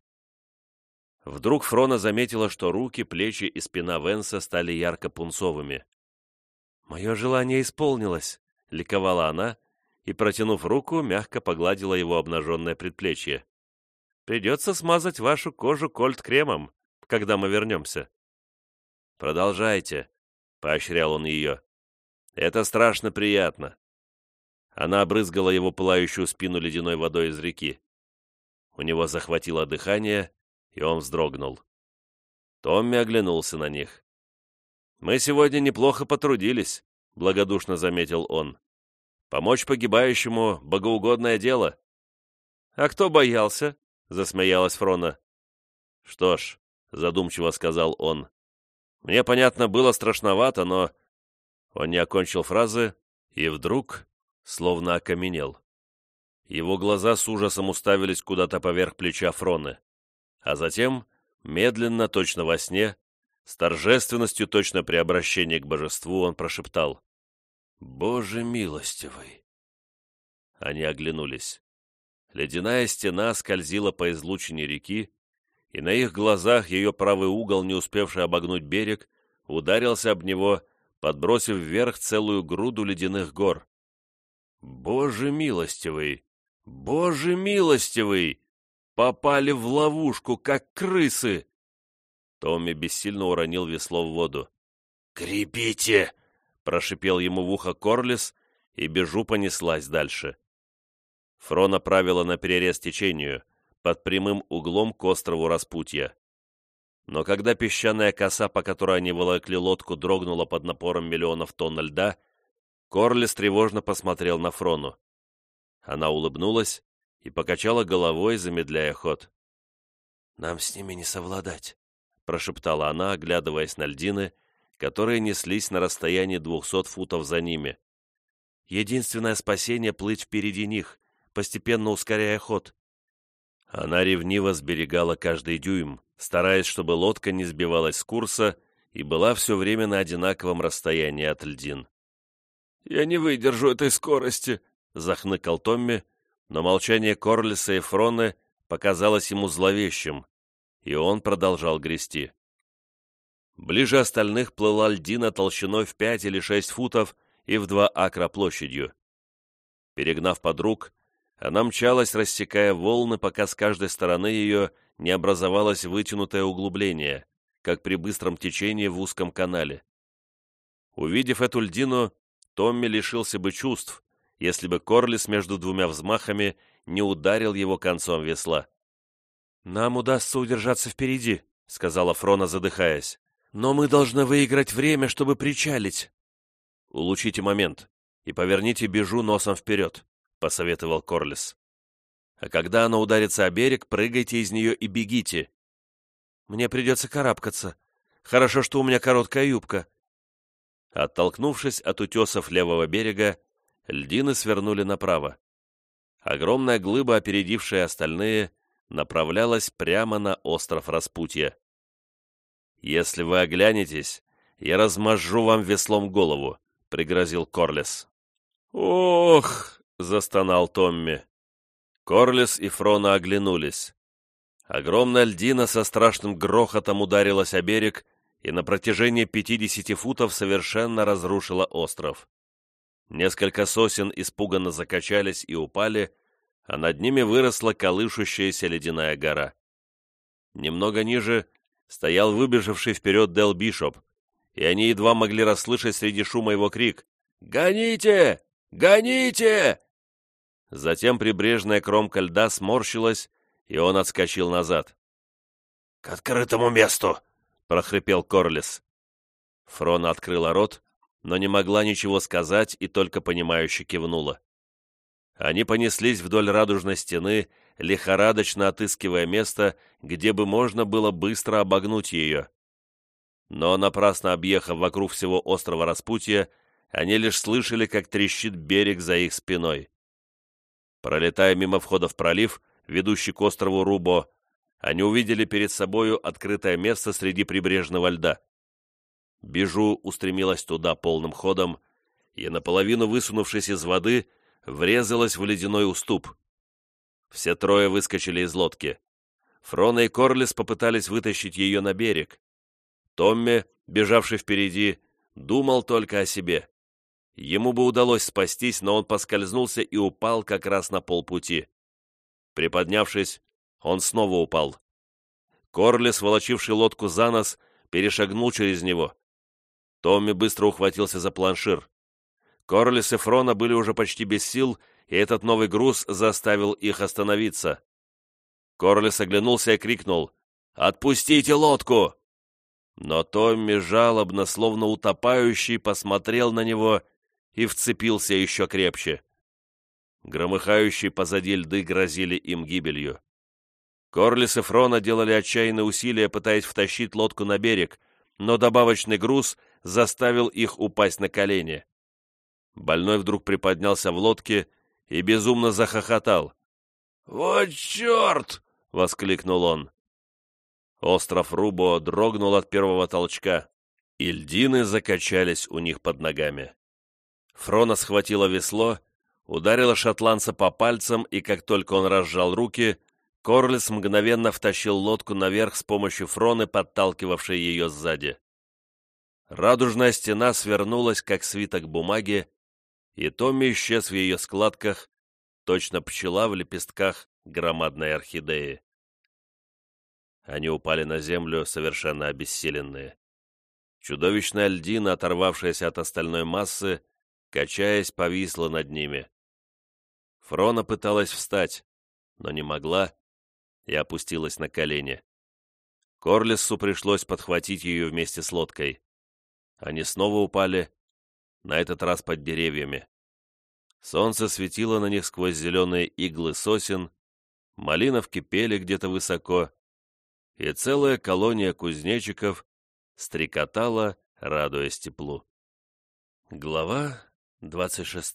Вдруг Фрона заметила, что руки, плечи и спина Венса стали ярко-пунцовыми. «Мое желание исполнилось», — ликовала она, и, протянув руку, мягко погладила его обнаженное предплечье. «Придется смазать вашу кожу кольт-кремом, когда мы вернемся». «Продолжайте», — поощрял он ее. «Это страшно приятно». Она обрызгала его пылающую спину ледяной водой из реки. У него захватило дыхание, и он вздрогнул. Томми оглянулся на них. «Мы сегодня неплохо потрудились», — благодушно заметил он. «Помочь погибающему — богоугодное дело». «А кто боялся?» — засмеялась Фрона. «Что ж», — задумчиво сказал он, — «мне, понятно, было страшновато, но...» Он не окончил фразы и вдруг словно окаменел. Его глаза с ужасом уставились куда-то поверх плеча Фроны, а затем Медленно, точно во сне, с торжественностью точно при обращении к божеству, он прошептал: «Боже милостивый!» Они оглянулись. Ледяная стена скользила по излучине реки, и на их глазах ее правый угол, не успевший обогнуть берег, ударился об него, подбросив вверх целую груду ледяных гор. «Боже милостивый! Боже милостивый! Попали в ловушку, как крысы!» Томми бессильно уронил весло в воду. «Крепите!» — прошипел ему в ухо Корлис, и Бежу понеслась дальше. Фрона правила наперерез течению, под прямым углом к острову Распутья. Но когда песчаная коса, по которой они волокли лодку, дрогнула под напором миллионов тонн льда, Корлис тревожно посмотрел на Фрону. Она улыбнулась и покачала головой, замедляя ход. «Нам с ними не совладать», — прошептала она, оглядываясь на льдины, которые неслись на расстоянии 200 футов за ними. «Единственное спасение — плыть впереди них, постепенно ускоряя ход». Она ревниво сберегала каждый дюйм, стараясь, чтобы лодка не сбивалась с курса и была все время на одинаковом расстоянии от льдин. «Я не выдержу этой скорости», — захныкал Томми, но молчание Корлиса и Фроны показалось ему зловещим, и он продолжал грести. Ближе остальных плыла льдина толщиной в 5 или 6 футов и в 2 акра площадью. Перегнав подруг, она мчалась, рассекая волны, пока с каждой стороны ее не образовалось вытянутое углубление, как при быстром течении в узком канале. Увидев эту льдину, Томми лишился бы чувств, если бы Корлис между двумя взмахами не ударил его концом весла. «Нам удастся удержаться впереди», — сказала Фрона, задыхаясь. «Но мы должны выиграть время, чтобы причалить». «Улучшите момент и поверните Бежу носом вперед», — посоветовал Корлис. «А когда она ударится о берег, прыгайте из нее и бегите». «Мне придется карабкаться. Хорошо, что у меня короткая юбка». Оттолкнувшись от утесов левого берега, льдины свернули направо. Огромная глыба, опередившая остальные, направлялась прямо на остров Распутья. «Если вы оглянетесь, я размажу вам веслом голову», — пригрозил Корлис. «Ох!» — застонал Томми. Корлис и Фрона оглянулись. Огромная льдина со страшным грохотом ударилась о берег и на протяжении 50 футов совершенно разрушила остров. Несколько сосен испуганно закачались и упали, а над ними выросла колышущаяся ледяная гора. Немного ниже стоял выбежавший вперед Дел Бишоп, и они едва могли расслышать среди шума его крик: «Гоните! Гоните!» Затем прибрежная кромка льда сморщилась, и он отскочил назад. «К открытому месту!» — прохрипел Корлис. Фрона открыла рот, но не могла ничего сказать и только понимающе кивнула. Они понеслись вдоль радужной стены, лихорадочно отыскивая место, где бы можно было быстро обогнуть ее. Но, напрасно объехав вокруг всего острова Распутья, они лишь слышали, как трещит берег за их спиной. Пролетая мимо входа в пролив, ведущий к острову Рубо, они увидели перед собою открытое место среди прибрежного льда. Бежу устремилась туда полным ходом и, наполовину высунувшись из воды, врезалась в ледяной уступ. Все трое выскочили из лодки. Фрона и Корлис попытались вытащить ее на берег. Томми, бежавший впереди, думал только о себе. Ему бы удалось спастись, но он поскользнулся и упал как раз на полпути. Приподнявшись, он снова упал. Корлис, волочивший лодку за нос, перешагнул через него. Томми быстро ухватился за планшир. Корлис и Фрона были уже почти без сил, и этот новый груз заставил их остановиться. Корлис оглянулся и крикнул: «Отпустите лодку!» Но Томми жалобно, словно утопающий, посмотрел на него и вцепился еще крепче. Громыхающие позади льды грозили им гибелью. Корлис и Фрона делали отчаянные усилия, пытаясь втащить лодку на берег, но добавочный груз заставил их упасть на колени. Больной вдруг приподнялся в лодке и безумно захохотал. «Вот черт!» — воскликнул он. Остров Рубо дрогнул от первого толчка, и льдины закачались у них под ногами. Фрона схватила весло, ударила шотландца по пальцам, и как только он разжал руки, Корлис мгновенно втащил лодку наверх с помощью Фроны, подталкивавшей ее сзади. Радужная стена свернулась, как свиток бумаги, и Томми исчез в ее складках, точно пчела в лепестках громадной орхидеи. Они упали на землю, совершенно обессиленные. Чудовищная льдина, оторвавшаяся от остальной массы, качаясь, повисла над ними. Фрона пыталась встать, но не могла, и опустилась на колени. Корлиссу пришлось подхватить ее вместе с лодкой. Они снова упали, на этот раз под деревьями. Солнце светило на них сквозь зеленые иглы сосен, малиновки пели где-то высоко, и целая колония кузнечиков стрекотала, радуясь теплу. Глава 26.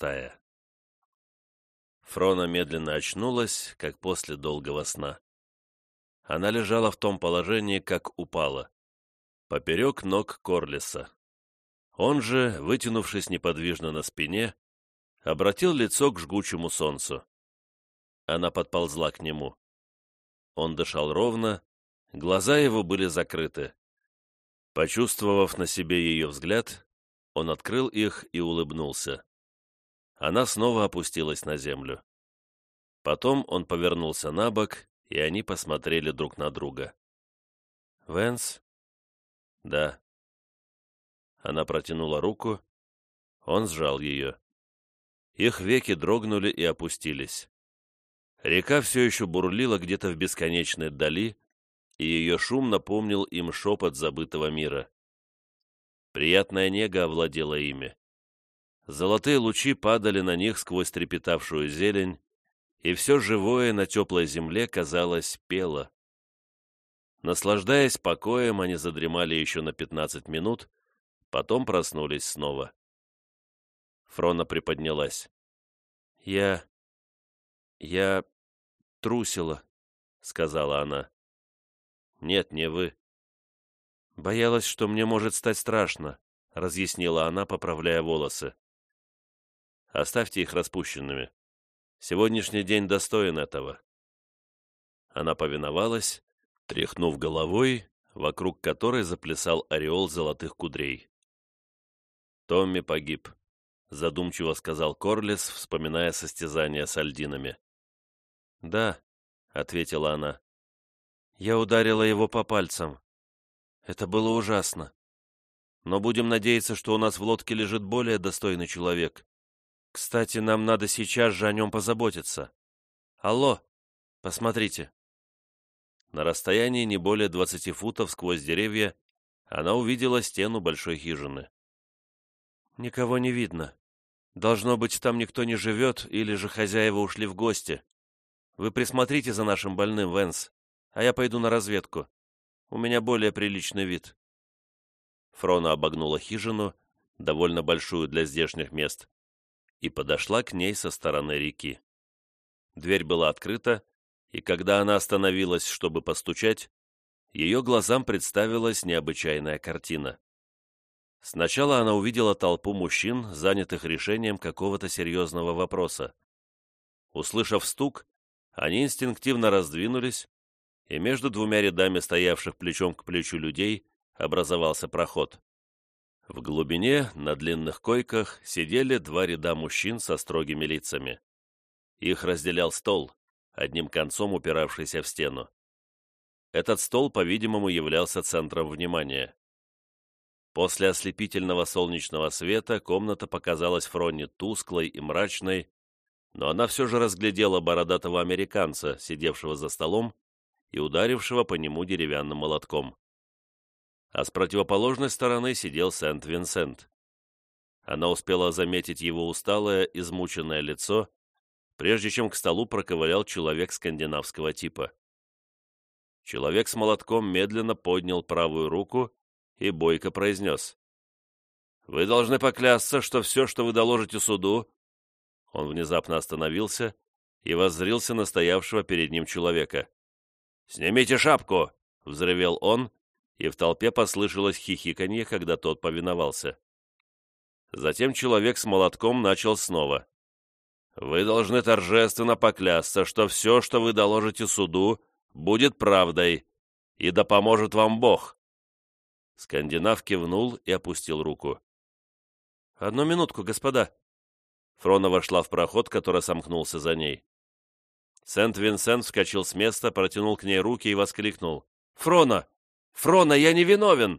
Фрона медленно очнулась, как после долгого сна. Она лежала в том положении, как упала, поперек ног Корлиса. Он же, вытянувшись неподвижно на спине, обратил лицо к жгучему солнцу. Она подползла к нему. Он дышал ровно, глаза его были закрыты. Почувствовав на себе ее взгляд, он открыл их и улыбнулся. Она снова опустилась на землю. Потом он повернулся на бок, и они посмотрели друг на друга. «Вэнс?» «Да». Она протянула руку, он сжал ее. Их веки дрогнули и опустились. Река все еще бурлила где-то в бесконечной дали, и ее шум напомнил им шепот забытого мира. Приятная нега овладела ими. Золотые лучи падали на них сквозь трепетавшую зелень, и все живое на теплой земле, казалось, пело. Наслаждаясь покоем, они задремали еще на 15 минут, потом проснулись снова. Фрона приподнялась. «Я трусила», — сказала она. «Нет, не вы». «Боялась, что мне может стать страшно», — разъяснила она, поправляя волосы. «Оставьте их распущенными. Сегодняшний день достоин этого». Она повиновалась, тряхнув головой, вокруг которой заплясал ореол золотых кудрей. «Томми погиб», — задумчиво сказал Корлис, вспоминая состязание с альдинами. «Да», — ответила она. «Я ударила его по пальцам. Это было ужасно. Но будем надеяться, что у нас в лодке лежит более достойный человек. Кстати, нам надо сейчас же о нем позаботиться. Алло, посмотрите». На расстоянии не более 20 футов сквозь деревья она увидела стену большой хижины. «Никого не видно. Должно быть, там никто не живет, или же хозяева ушли в гости. Вы присмотрите за нашим больным, Вэнс, а я пойду на разведку. У меня более приличный вид». Фрона обогнула хижину, довольно большую для здешних мест, и подошла к ней со стороны реки. Дверь была открыта, и когда она остановилась, чтобы постучать, ее глазам представилась необычайная картина. Сначала она увидела толпу мужчин, занятых решением какого-то серьезного вопроса. Услышав стук, они инстинктивно раздвинулись, и между двумя рядами стоявших плечом к плечу людей образовался проход. В глубине, на длинных койках, сидели 2 ряда мужчин со строгими лицами. Их разделял стол, одним концом упиравшийся в стену. Этот стол, по-видимому, являлся центром внимания. После ослепительного солнечного света комната показалась Фроне тусклой и мрачной, но она все же разглядела бородатого американца, сидевшего за столом и ударившего по нему деревянным молотком. А с противоположной стороны сидел Сент-Винсент. Она успела заметить его усталое, измученное лицо, прежде чем к столу проковылял человек скандинавского типа. Человек с молотком медленно поднял правую руку и бойко произнес: «Вы должны поклясться, что все, что вы доложите суду...» Он внезапно остановился и воззрился на стоявшего перед ним человека. «Снимите шапку! — взревел он, и в толпе послышалось хихиканье, когда тот повиновался. Затем человек с молотком начал снова. «Вы должны торжественно поклясться, что все, что вы доложите суду, будет правдой, и да поможет вам Бог». Скандинав кивнул и опустил руку. «Одну минутку, господа». Фрона вошла в проход, который сомкнулся за ней. Сент-Винсент вскочил с места, протянул к ней руки и воскликнул. «Фрона! Фрона, я не виновен!»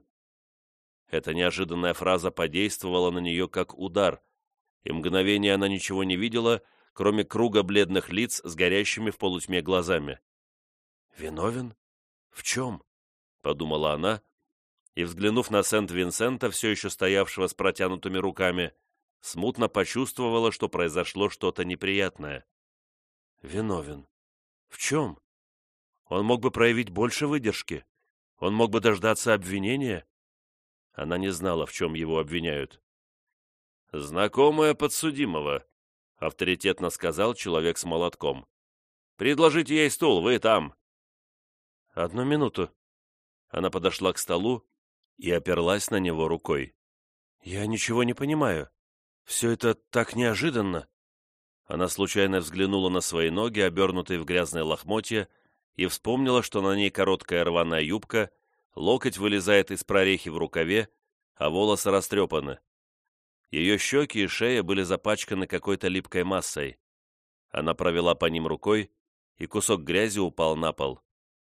Эта неожиданная фраза подействовала на нее как удар, и мгновение она ничего не видела, кроме круга бледных лиц с горящими в полутьме глазами. «Виновен? В чем?» — подумала она, и, взглянув на Сент-Винсента, все еще стоявшего с протянутыми руками, смутно почувствовала, что произошло что-то неприятное. «Виновен. В чем? Он мог бы проявить больше выдержки. Он мог бы дождаться обвинения». Она не знала, в чем его обвиняют. «Знакомая подсудимого», — авторитетно сказал человек с молотком. «Предложите ей стул, вы там». «Одну минуту». Она подошла к столу и оперлась на него рукой. «Я ничего не понимаю. Все это так неожиданно». Она случайно взглянула на свои ноги, обернутые в грязные лохмотья, и вспомнила, что на ней короткая рваная юбка, локоть вылезает из прорехи в рукаве, а волосы растрепаны. Ее щеки и шея были запачканы какой-то липкой массой. Она провела по ним рукой, и кусок грязи упал на пол.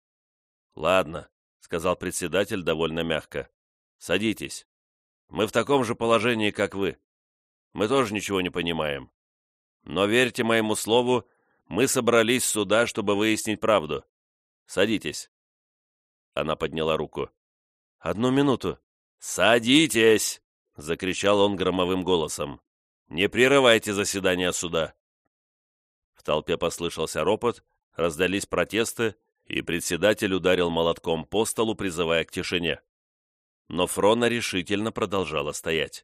«Ладно», — сказал председатель довольно мягко. «Садитесь. Мы в таком же положении, как вы. Мы тоже ничего не понимаем. Но верьте моему слову, мы собрались сюда, чтобы выяснить правду. Садитесь». Она подняла руку. «Одну минуту». «Садитесь!» — закричал он громовым голосом. «Не прерывайте заседание суда!» В толпе послышался ропот, раздались протесты, и председатель ударил молотком по столу, призывая к тишине. Но Фрона решительно продолжала стоять.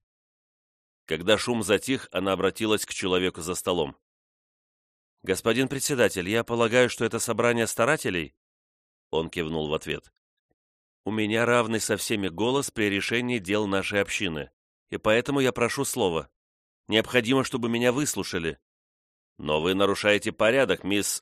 Когда шум затих, она обратилась к человеку за столом. «Господин председатель, я полагаю, что это собрание старателей?» Он кивнул в ответ. «У меня равный со всеми голос при решении дел нашей общины, и поэтому я прошу слова. Необходимо, чтобы меня выслушали». «Но вы нарушаете порядок, мисс...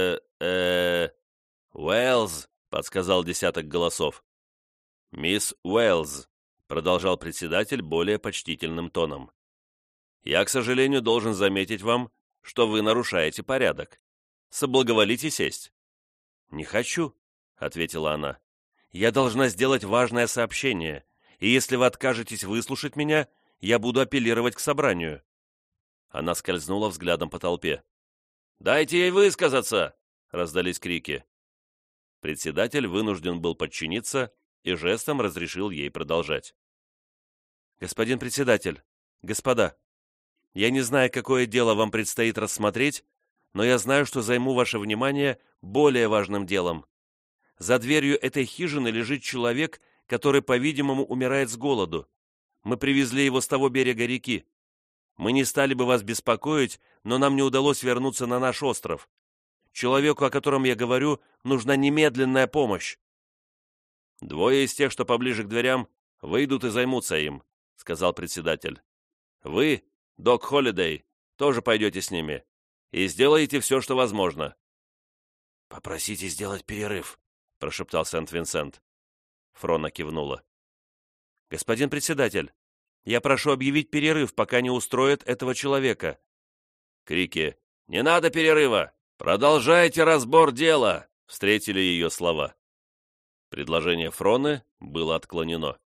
Уэллс», — подсказал десяток голосов. «Мисс Уэллс», — продолжал председатель более почтительным тоном. «Я, к сожалению, должен заметить вам, что вы нарушаете порядок. Соблаговолите сесть». «Не хочу», — ответила она. «Я должна сделать важное сообщение, и если вы откажетесь выслушать меня, я буду апеллировать к собранию». Она скользнула взглядом по толпе. «Дайте ей высказаться!» — раздались крики. Председатель вынужден был подчиниться и жестом разрешил ей продолжать. «Господин председатель, господа, я не знаю, какое дело вам предстоит рассмотреть, но я знаю, что займу ваше внимание более важным делом. За дверью этой хижины лежит человек, который, по-видимому, умирает с голоду. Мы привезли его с того берега реки. Мы не стали бы вас беспокоить, но нам не удалось вернуться на наш остров. Человеку, о котором я говорю, нужна немедленная помощь». «Двое из тех, что поближе к дверям, выйдут и займутся им», — сказал председатель. «Вы, Док Холлидей, тоже пойдете с ними и сделаете все, что возможно». «Попросите сделать перерыв», — прошептал Сент-Винсент. Фрона кивнула. «Господин председатель, я прошу объявить перерыв, пока не устроят этого человека». Крики «Не надо перерыва! Продолжайте разбор дела!» встретили ее слова. Предложение Фроны было отклонено.